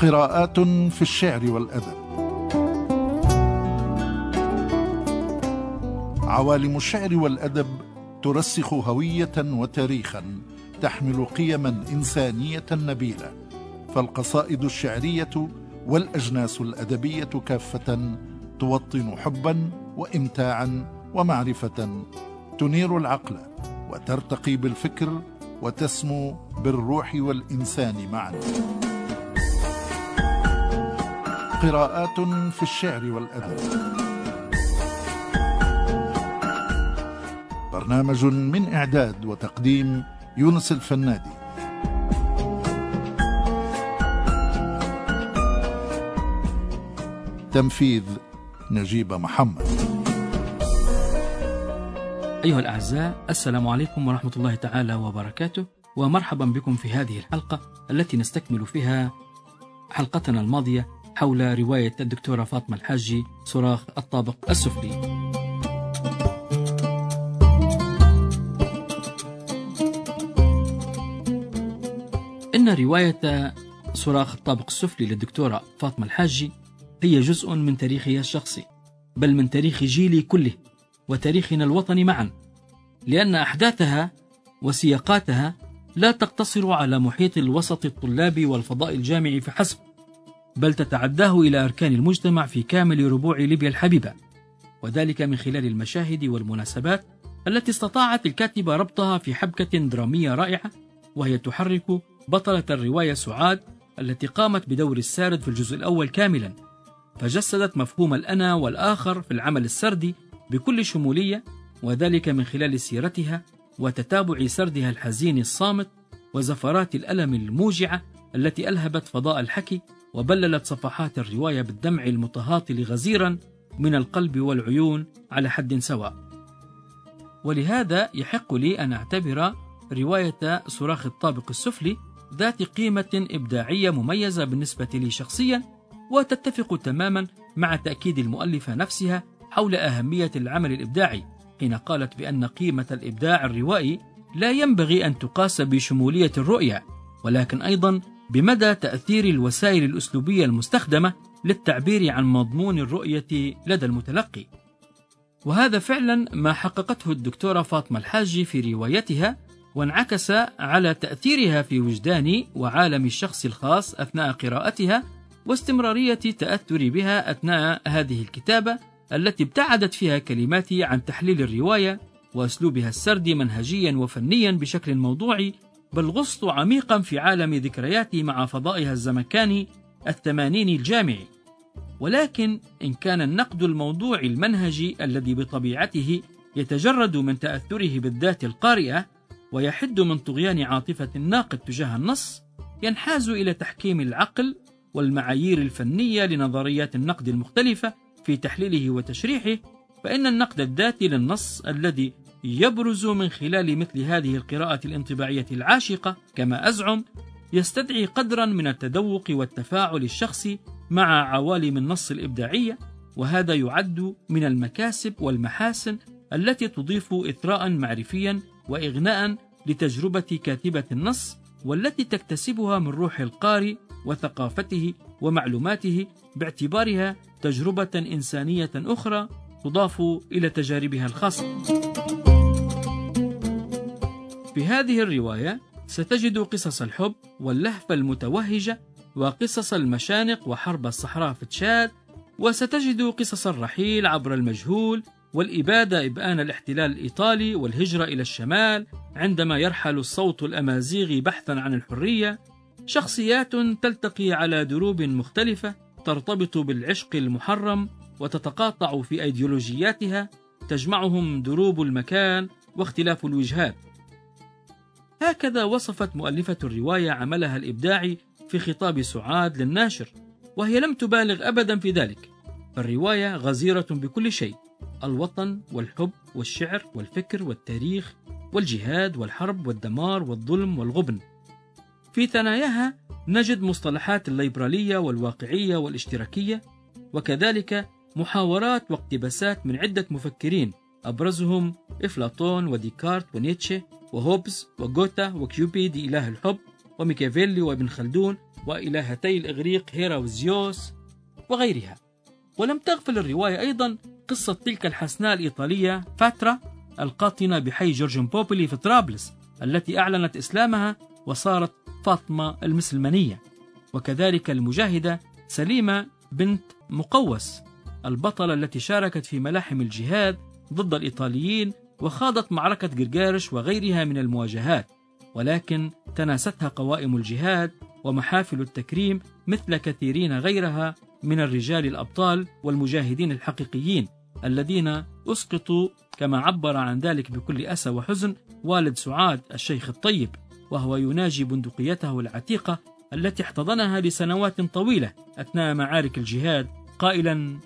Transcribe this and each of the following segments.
قراءات في الشعر والأدب. عوالم الشعر والأدب ترسخ هوية وتاريخا، تحمل قيما إنسانية نبيلة، فالقصائد الشعرية والأجناس الأدبية كافة توطن حبا وإمتاعا ومعرفة، تنير العقل وترتقي بالفكر وتسمو بالروح والإنسان معا. قراءات في الشعر والأدب، برنامج من إعداد وتقديم يونس الفنادي. تنفيذ نجيب محمد. أيها الأعزاء، السلام عليكم ورحمة الله تعالى وبركاته، ومرحبا بكم في هذه الحلقة التي نستكمل فيها حلقتنا الماضية حول رواية الدكتورة فاطمة الحاجي صراخ الطابق السفلي. إن رواية صراخ الطابق السفلي للدكتورة فاطمة الحاجي هي جزء من تاريخها الشخصي، بل من تاريخ جيلي كله وتاريخنا الوطني معا، لأن أحداثها وسياقاتها لا تقتصر على محيط الوسط الطلابي والفضاء الجامعي فحسب، بل تتعداه إلى أركان المجتمع في كامل ربوع ليبيا الحبيبة، وذلك من خلال المشاهد والمناسبات التي استطاعت الكاتبة ربطها في حبكة درامية رائعة، وهي تحرك بطلة الرواية سعاد التي قامت بدور السارد في الجزء الأول كاملا، فجسدت مفهوم الأنا والآخر في العمل السردي بكل شمولية، وذلك من خلال سيرتها وتتابع سردها الحزين الصامت وزفرات الألم الموجعة التي ألهبت فضاء الحكي وبللت صفحات الرواية بالدمع المتهاطل غزيرا من القلب والعيون على حد سواء. ولهذا يحق لي أن أعتبر رواية صراخ الطابق السفلي ذات قيمة إبداعية مميزة بالنسبة لي شخصيا، وتتفق تماما مع تأكيد المؤلفة نفسها حول أهمية العمل الإبداعي، حين قالت بأن قيمة الإبداع الروائي لا ينبغي أن تقاس بشمولية الرؤية، ولكن أيضا بمدى تأثير الوسائل الأسلوبية المستخدمة للتعبير عن مضمون الرؤية لدى المتلقي. وهذا فعلا ما حققته الدكتورة فاطمة الحاجي في روايتها، وانعكس على تأثيرها في وجداني وعالم الشخص الخاص أثناء قراءتها واستمرارية تأثري بها أثناء هذه الكتابة التي ابتعدت فيها كلماتي عن تحليل الرواية وأسلوبها السردي منهجيا وفنيا بشكل موضوعي، بل غصت عميقا في عالم ذكرياتي مع فضائها الزمكاني الثمانيني الجامعي. ولكن إن كان النقد الموضوعي المنهجي الذي بطبيعته يتجرد من تأثره بالذات القارئة ويحد من طغيان عاطفة الناقد تجاه النص، ينحاز إلى تحكيم العقل والمعايير الفنية لنظريات النقد المختلفة في تحليله وتشريحه، فإن النقد الذاتي للنص الذي يبرز من خلال مثل هذه القراءة الانطباعية العاشقة كما أزعم يستدعي قدرا من التذوق والتفاعل الشخصي مع عوالم النص الإبداعية، وهذا يعد من المكاسب والمحاسن التي تضيف إثراء معرفيا وإغناء لتجربة كاتبة النص، والتي تكتسبها من روح القارئ وثقافته ومعلوماته باعتبارها تجربة إنسانية أخرى تضاف إلى تجاربها الخاصة. في هذه الرواية ستجد قصص الحب واللهفة المتوهجة وقصص المشانق وحرب الصحراء في تشاد، وستجد قصص الرحيل عبر المجهول والإبادة إبآن الاحتلال الإيطالي والهجرة إلى الشمال عندما يرحل الصوت الأمازيغي بحثا عن الحرية، شخصيات تلتقي على دروب مختلفة ترتبط بالعشق المحرم وتتقاطع في أيديولوجياتها، تجمعهم دروب المكان واختلاف الوجهات. هكذا وصفت مؤلفة الرواية عملها الإبداعي في خطاب سعاد للناشر، وهي لم تبالغ أبدا في ذلك، فالرواية غزيرة بكل شيء: الوطن والحب والشعر والفكر والتاريخ والجهاد والحرب والدمار والظلم والغبن. في ثناياها نجد مصطلحات الليبرالية والواقعية والاشتراكية، وكذلك محاورات واقتباسات من عدة مفكرين أبرزهم أفلاطون وديكارت ونيتشه وهوبز وغوتا وكيوبيد إله الحب وميكافيلي وابن خلدون وإلهتي الإغريق هيرا وزيوس وغيرها. ولم تغفل الرواية أيضا قصة تلك الحسناء الإيطالية فاترا القاطنة بحي جورجن بوبولي في طرابلس التي أعلنت إسلامها وصارت فاطمة المسلمانية، وكذلك المجاهدة سليمة بنت مقوس البطلة التي شاركت في ملاحم الجهاد ضد الإيطاليين وخاضت معركة جرجارش وغيرها من المواجهات، ولكن تناستها قوائم الجهاد ومحافل التكريم مثل كثيرين غيرها من الرجال الأبطال والمجاهدين الحقيقيين الذين أسقطوا، كما عبر عن ذلك بكل أسى وحزن والد سعاد الشيخ الطيب وهو يناجي بندقيته العتيقة التي احتضنها لسنوات طويلة أثناء معارك الجهاد قائلا: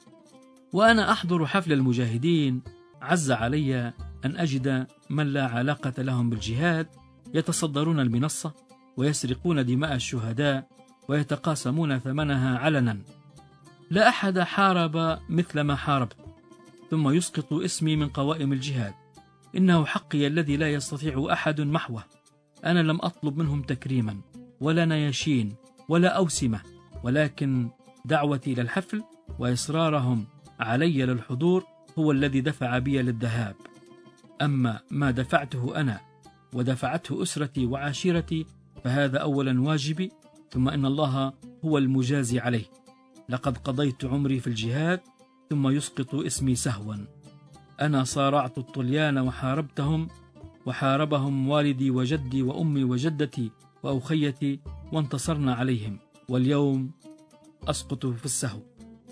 وأنا أحضر حفل المجاهدين عز علي أن أجد من لا علاقة لهم بالجهاد يتصدرون المنصة ويسرقون دماء الشهداء ويتقاسمون ثمنها علنا. لا أحد حارب مثل ما حاربت، ثم يسقط اسمي من قوائم الجهاد. إنه حقي الذي لا يستطيع أحد محوه. أنا لم أطلب منهم تكريما ولا نياشين ولا أوسمة، ولكن دعوتي إلى الحفل وإصرارهم علي للحضور هو الذي دفع بي للذهاب. أما ما دفعته أنا ودفعته أسرتي وعشيرتي فهذا أولا واجبي، ثم إن الله هو المجازي عليه. لقد قضيت عمري في الجهاد ثم يسقط اسمي سهوا. أنا صارعت الطليان وحاربتهم وحاربهم والدي وجدي وأمي وجدتي وأخيتي وانتصرنا عليهم، واليوم أسقط في السهو.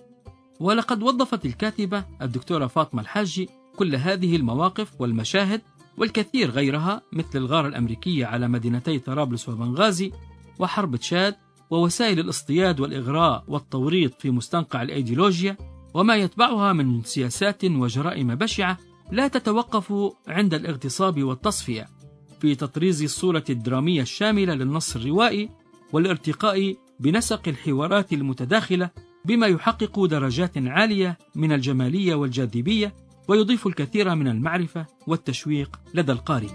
ولقد وظفت الكاتبة الدكتورة فاطمة الحاجي كل هذه المواقف والمشاهد والكثير غيرها مثل الغارة الأمريكية على مدينتي طرابلس وبنغازي وحرب تشاد ووسائل الاصطياد والإغراء والتوريط في مستنقع الأيديولوجيا وما يتبعها من سياسات وجرائم بشعة لا تتوقف عند الاغتصاب والتصفية، في تطريز الصورة الدرامية الشاملة للنص الروائي والارتقاء بنسق الحوارات المتداخلة بما يحقق درجات عالية من الجمالية والجاذبية ويضيف الكثير من المعرفة والتشويق لدى القارئ.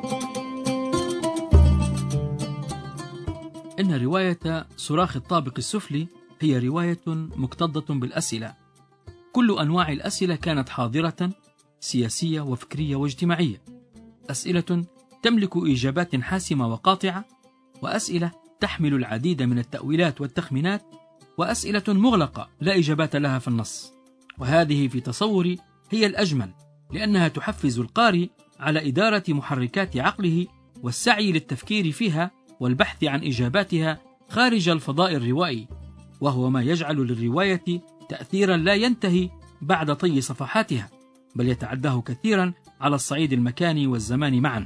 إن رواية صراخ الطابق السفلي هي رواية مكتظة بالأسئلة. كل أنواع الأسئلة كانت حاضرة، سياسية وفكرية واجتماعية. أسئلة تملك إجابات حاسمة وقاطعة، وأسئلة تحمل العديد من التأويلات والتخمينات، وأسئلة مغلقة لا إجابات لها في النص. وهذه في تصوري هي الأجمل، لأنها تحفز القارئ على إدارة محركات عقله والسعي للتفكير فيها والبحث عن إجاباتها خارج الفضاء الروائي، وهو ما يجعل للرواية تأثيرا لا ينتهي بعد طي صفحاتها، بل يتعداه كثيرا على الصعيد المكاني والزمان معا.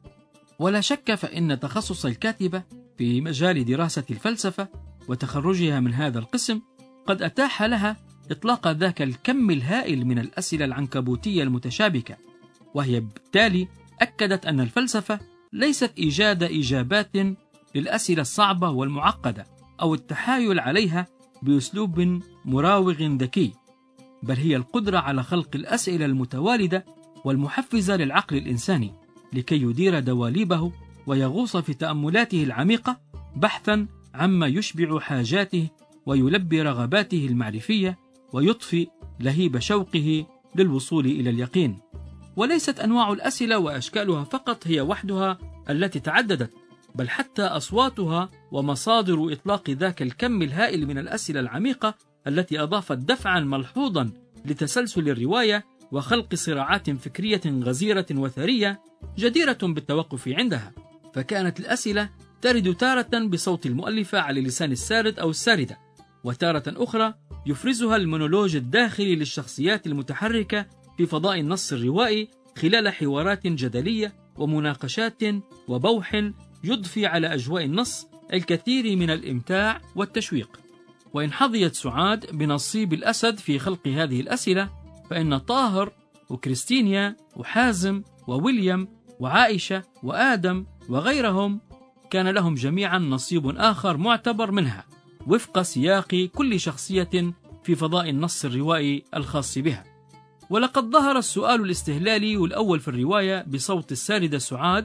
ولا شك فإن تخصص الكاتبة في مجال دراسة الفلسفة وتخرجها من هذا القسم قد أتاح لها إطلاق ذاك الكم الهائل من الأسئلة العنكبوتية المتشابكة، وهي بالتالي أكدت أن الفلسفة ليست إيجاد إجابات للأسئلة الصعبة والمعقدة أو التحايل عليها بأسلوب مراوغ ذكي، بل هي القدرة على خلق الأسئلة المتوالدة والمحفزة للعقل الإنساني لكي يدير دواليبه ويغوص في تأملاته العميقة بحثا عما يشبع حاجاته ويلبي رغباته المعرفية ويطفي لهيب شوقه للوصول إلى اليقين. وليست أنواع الأسئلة وأشكالها فقط هي وحدها التي تعددت، بل حتى أصواتها ومصادر إطلاق ذاك الكم الهائل من الأسئلة العميقة التي أضافت دفعا ملحوظا لتسلسل الرواية وخلق صراعات فكرية غزيرة وثرية جديرة بالتوقف عندها. فكانت الأسئلة ترد تارة بصوت المؤلفة على لسان السارد أو الساردة، وتارة أخرى يفرزها المونولوج الداخلي للشخصيات المتحركة في فضاء النص الروائي خلال حوارات جدلية ومناقشات وبوح يضفي على أجواء النص الكثير من الإمتاع والتشويق. وإن حظيت سعاد بنصيب الأسد في خلق هذه الأسئلة، فإن طاهر وكريستينيا وحازم وويليام وعائشة وآدم وغيرهم كان لهم جميعا نصيب آخر معتبر منها وفق سياق كل شخصية في فضاء النص الروائي الخاص بها. ولقد ظهر السؤال الاستهلالي الأول في الرواية بصوت الساردة سعاد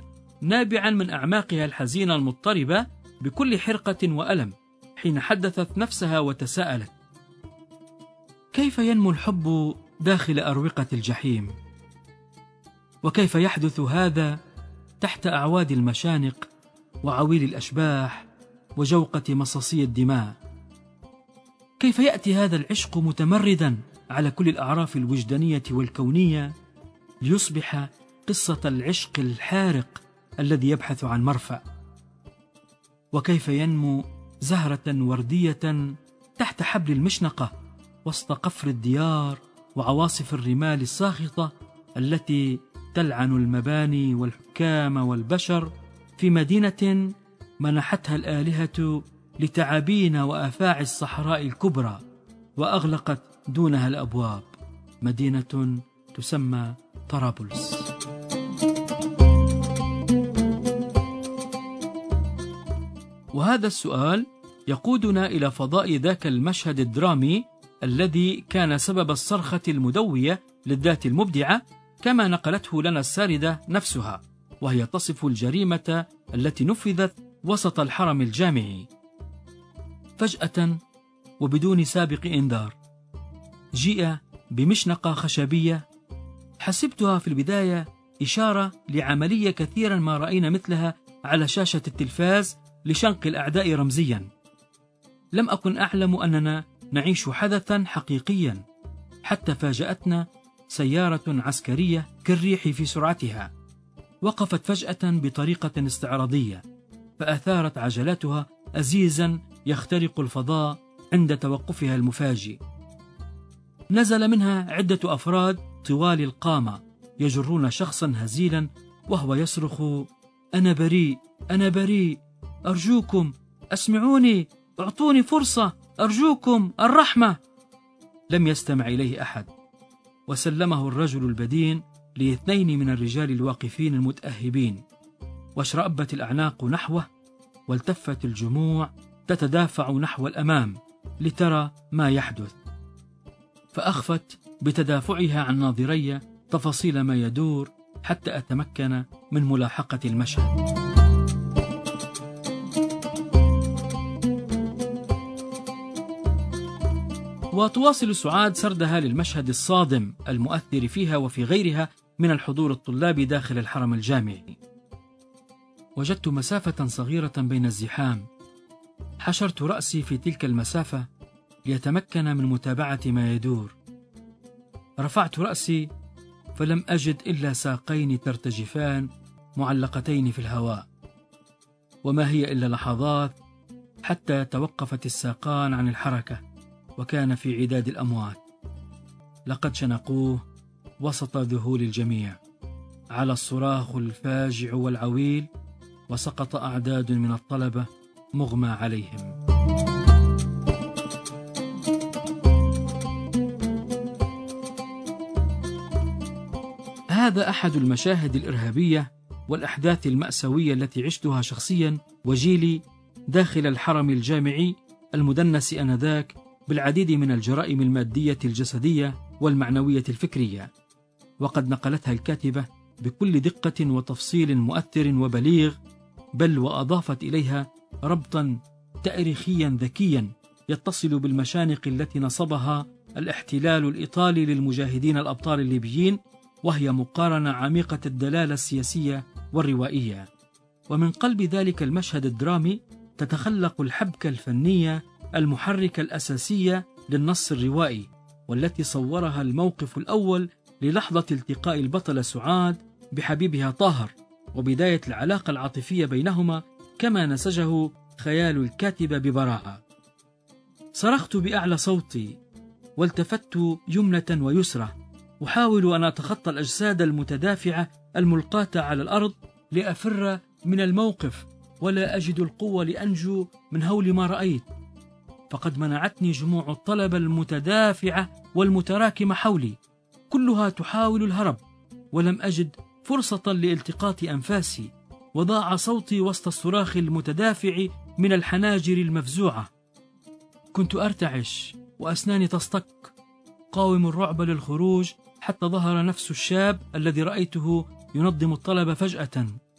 نابعا من أعماقها الحزينة المضطربة بكل حرقة وألم، حين حدثت نفسها وتساءلت: كيف ينمو الحب داخل أروقة الجحيم؟ وكيف يحدث هذا تحت أعواد المشانق وعويل الأشباح وجوقة مصاصي الدماء؟ كيف يأتي هذا العشق متمردا على كل الأعراف الوجدانية والكونية ليصبح قصة العشق الحارق الذي يبحث عن مرفأ؟ وكيف ينمو زهرة وردية تحت حبل المشنقة وسط قفر الديار وعواصف الرمال الساخطة التي تلعن المباني والحكام والبشر في مدينة منحتها الآلهة لتعابين وأفاعي الصحراء الكبرى وأغلقت دونها الأبواب، مدينة تسمى طرابلس. وهذا السؤال يقودنا إلى فضاء ذاك المشهد الدرامي الذي كان سبب الصرخة المدوية للذات المبدعة، كما نقلته لنا الساردة نفسها، وهي تصف الجريمة التي نفذت وسط الحرم الجامعي. فجأة وبدون سابق إنذار جيء بمشنقة خشبية حسبتها في البداية إشارة لعملية كثيرا ما رأينا مثلها على شاشة التلفاز لشنق الأعداء رمزيا. لم أكن أعلم أننا نعيش حدثا حقيقيا، حتى فاجأتنا سيارة عسكرية كالريح في سرعتها، وقفت فجأة بطريقة استعراضية، فأثارت عجلاتها أزيزا يخترق الفضاء عند توقفها المفاجئ. نزل منها عدة أفراد طوال القامة يجرون شخصا هزيلا وهو يصرخ: أنا بريء، أنا بريء، أرجوكم أسمعوني، أعطوني فرصة، أرجوكم الرحمة. لم يستمع إليه أحد، وسلمه الرجل البدين لاثنين من الرجال الواقفين المتأهبين، واشرأبت الأعناق نحوه، والتفت الجموع تتدافع نحو الأمام لترى ما يحدث، فأخفت بتدافعها عن ناظري تفاصيل ما يدور حتى أتمكن من ملاحقة المشهد. وتواصل سعاد سردها للمشهد الصادم المؤثر فيها وفي غيرها من الحضور الطلابي داخل الحرم الجامعي. وجدت مسافة صغيرة بين الزحام، حشرت رأسي في تلك المسافة ليتمكن من متابعة ما يدور. رفعت رأسي فلم أجد إلا ساقين ترتجفان معلقتين في الهواء، وما هي إلا لحظات حتى توقفت الساقان عن الحركة، وكان في عداد الأموات. لقد شنقوه وسط ذهول الجميع على الصراخ الفاجع والعويل، وسقط أعداد من الطلبة مغمى عليهم. هذا أحد المشاهد الإرهابية والأحداث المأساوية التي عشتها شخصيا وجيلي داخل الحرم الجامعي المدنس آنذاك بالعديد من الجرائم المادية الجسدية والمعنوية الفكرية، وقد نقلتها الكاتبة بكل دقة وتفصيل مؤثر وبليغ، بل وأضافت إليها ربطا تاريخيا ذكيا يتصل بالمشانق التي نصبها الاحتلال الإيطالي للمجاهدين الأبطال الليبيين، وهي مقارنة عميقة الدلالة السياسية والروائية. ومن قلب ذلك المشهد الدرامي تتخلق الحبكة الفنية المحركة الأساسية للنص الروائي، والتي صورها الموقف الأول للحظة التقاء البطلة سعاد بحبيبها طاهر، وبداية العلاقة العاطفية بينهما كما نسجه خيال الكاتبة ببراعة. صرخت بأعلى صوتي والتفت يمنة ويسرى، أحاول أن أتخطى الأجساد المتدافعة الملقاة على الأرض لأفر من الموقف، ولا أجد القوة لأنجو من هول ما رأيت، فقد منعتني جموع الطلبة المتدافعة والمتراكمة حولي، كلها تحاول الهرب، ولم أجد فرصة لالتقاط أنفاسي، وضاع صوتي وسط الصراخ المتدافع من الحناجر المفزوعة. كنت أرتعش وأسناني تصطك، قاوم الرعب للخروج، حتى ظهر نفس الشاب الذي رأيته ينظم الطلبة فجأة،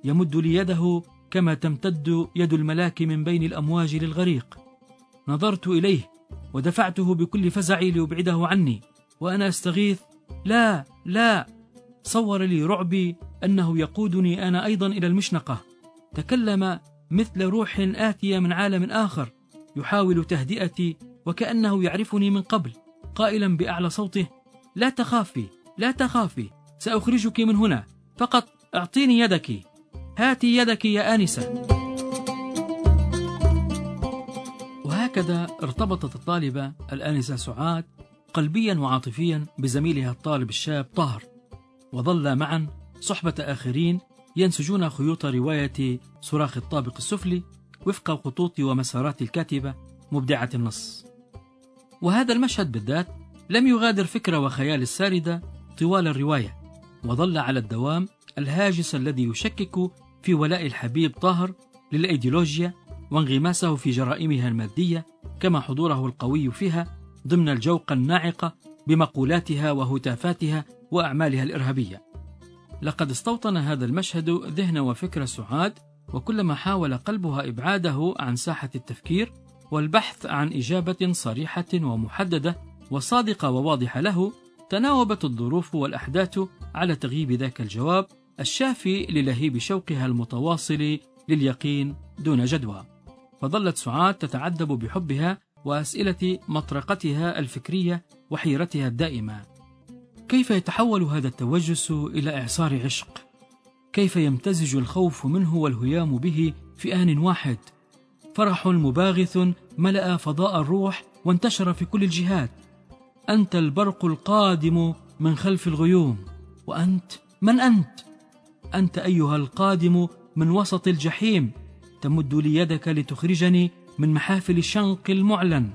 يمد لي يده كما تمتد يد الملاك من بين الأمواج للغريق. نظرت إليه ودفعته بكل فزعي ليبعده عني وأنا أستغيث: لا لا. صور لي رعبي أنه يقودني أنا أيضا إلى المشنقة. تكلم مثل روح آتية من عالم آخر يحاول تهدئتي وكأنه يعرفني من قبل، قائلا بأعلى صوته: لا تخافي لا تخافي، سأخرجك من هنا، فقط أعطيني يدك، هاتي يدك يا آنسة. وهكذا ارتبطت الطالبة الآنسة سعاد قلبيا وعاطفيا بزميلها الطالب الشاب طاهر، وظل معا صحبة آخرين ينسجون خيوط رواية صراخ الطابق السفلي وفق خطوط ومسارات الكاتبة مبدعة النص. وهذا المشهد بالذات لم يغادر فكرة وخيال الساردة طوال الرواية، وظل على الدوام الهاجس الذي يشكك في ولاء الحبيب طاهر للأيديولوجيا وانغماسه في جرائمها المادية، كما حضوره القوي فيها ضمن الجوقة الناعقة بمقولاتها وهتافاتها وأعمالها الإرهابية. لقد استوطن هذا المشهد ذهن وفكر سعاد، وكلما حاول قلبها إبعاده عن ساحة التفكير والبحث عن إجابة صريحة ومحددة وصادقة وواضحة له، تناوبت الظروف والأحداث على تغييب ذاك الجواب الشافي للهيب شوقها المتواصل لليقين دون جدوى. فظلت سعاد تتعذب بحبها وأسئلة مطرقتها الفكرية وحيرتها الدائمة. كيف يتحول هذا التوجس إلى إعصار عشق؟ كيف يمتزج الخوف منه والهيام به في آن واحد؟ فرح مباغث ملأ فضاء الروح وانتشر في كل الجهات. أنت البرق القادم من خلف الغيوم، وأنت من أنت؟ أنت أيها القادم من وسط الجحيم، تمد لي يدك لتخرجني من محافل الشنق المعلن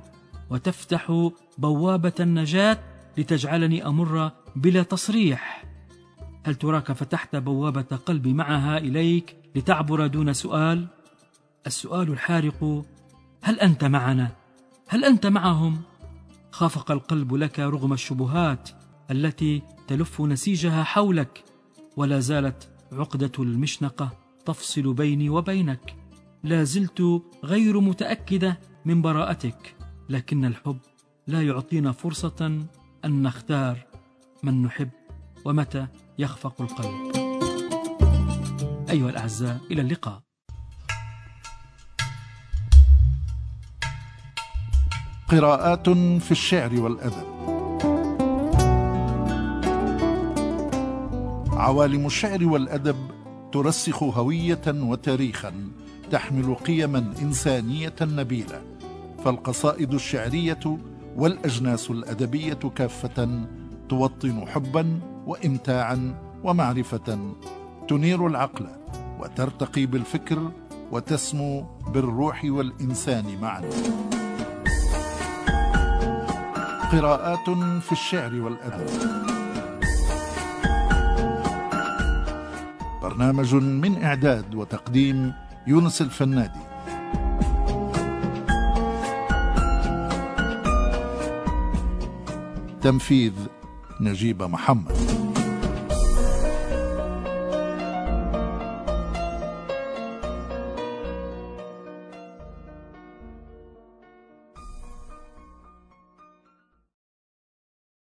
وتفتح بوابة النجاة لتجعلني أمر بلا تصريح. هل تراك فتحت بوابة قلبي معها إليك لتعبر دون سؤال؟ السؤال الحارق: هل أنت معنا؟ هل أنت معهم؟ خافق القلب لك رغم الشبهات التي تلف نسيجها حولك، ولا زالت عقدة المشنقة تفصل بيني وبينك. لا زلت غير متأكدة من براءتك، لكن الحب لا يعطينا فرصة أن نختار من نحب ومتى يخفق القلب. أيها الأعزاء، إلى اللقاء. قراءات في الشعر والأدب. عوالم الشعر والأدب ترسخ هوية وتاريخا تحمل قيما إنسانية نبيلة، فالقصائد الشعرية والأجناس الأدبية كافة توطن حبا وإمتاعا ومعرفة، تنير العقل وترتقي بالفكر وتسمو بالروح والإنسان معا. قراءات في الشعر والأدب، برنامج من إعداد وتقديم يونس الفنادي، تنفيذ نجيب محمد.